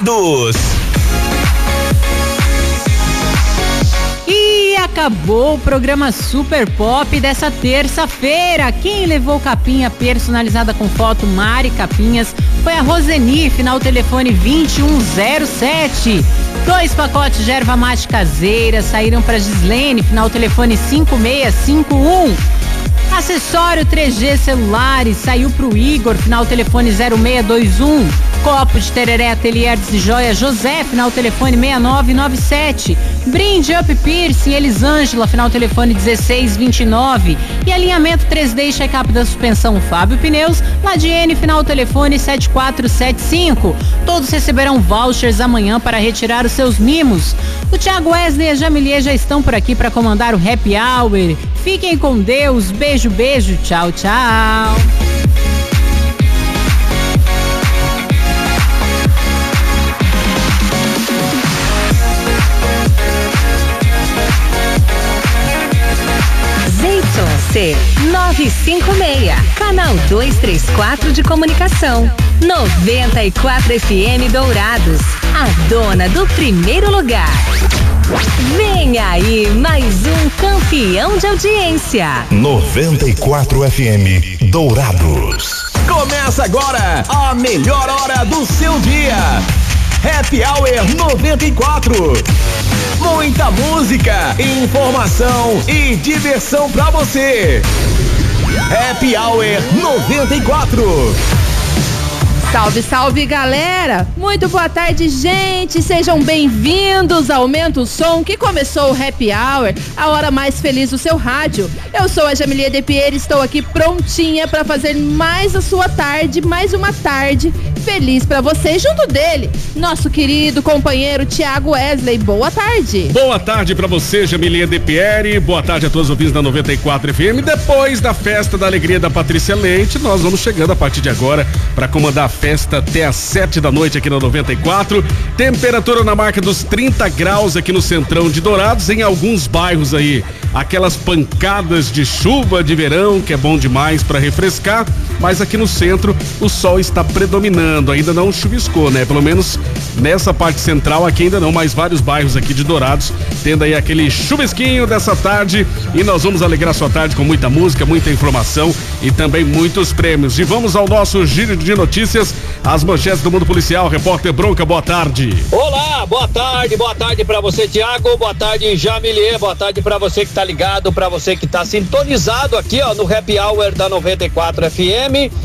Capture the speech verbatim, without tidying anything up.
Dourados. E acabou o programa Super Pop dessa terça-feira. Quem levou capinha personalizada com foto Mari Capinhas foi a Roseni, final telefone vinte e um zero sete. Dois pacotes de erva mate caseira saíram para Gislene, final telefone cinco seis cinco um. Acessório três G celulares saiu pro Igor, final telefone zero seis dois um. Copo de tereré Ateliê Artes e Joia José, final telefone seis nove nove sete. Brinde Up Piercing Elisângela, final telefone dezesseis vinte e nove. E alinhamento três D e check-up da suspensão Fábio Pneus, Ladiene, final telefone sete quatro sete cinco. Todos receberão vouchers amanhã para retirar os seus mimos. O Thiago Wesley e a Jamilie já estão por aqui para comandar o Happy Hour. Fiquem com Deus, beijo, beijo, tchau, tchau. C nove cinco seis, canal duzentos e trinta e quatro de comunicação, noventa e quatro F M Dourados, a dona do primeiro lugar. Vem aí mais um campeão de audiência. noventa e quatro F M Dourados. Começa agora a melhor hora do seu dia. Happy Hour noventa e quatro. Muita música, informação e diversão pra você. Happy Hour noventa e quatro. Salve, salve, galera! Muito boa tarde, gente! Sejam bem-vindos! Aumenta o som que começou o Happy Hour, a hora mais feliz do seu rádio. Eu sou a Jamilie de Pierre, estou aqui prontinha para fazer mais a sua tarde, mais uma tarde feliz para você, junto dele, nosso querido companheiro Thiago Wesley. Boa tarde! Boa tarde para você, Jamilie de Pierre. Boa tarde a todos os ouvintes da noventa e quatro F M. Depois da festa da alegria da Patrícia Leite, nós vamos chegando a partir de agora para comandar a festa até às sete da noite aqui na noventa e quatro. Temperatura na marca dos trinta graus aqui no centrão de Dourados, em alguns bairros aí. Aquelas pancadas de chuva de verão que é bom demais para refrescar, mas aqui no centro o sol está predominando. Ainda não chuviscou, né? Pelo menos nessa parte central aqui ainda não, mas vários bairros aqui de Dourados tendo aí aquele chuvisquinho dessa tarde, e nós vamos alegrar sua tarde com muita música, muita informação e também muitos prêmios. E vamos ao nosso giro de notícias, as manchetes do mundo policial. Repórter Bronca, boa tarde. Olá, boa tarde, boa tarde pra você, Thiago, boa tarde, Jamilie, boa tarde pra você que tá ligado, pra você que tá sintonizado aqui, ó, no Happy Hour da noventa e quatro F M.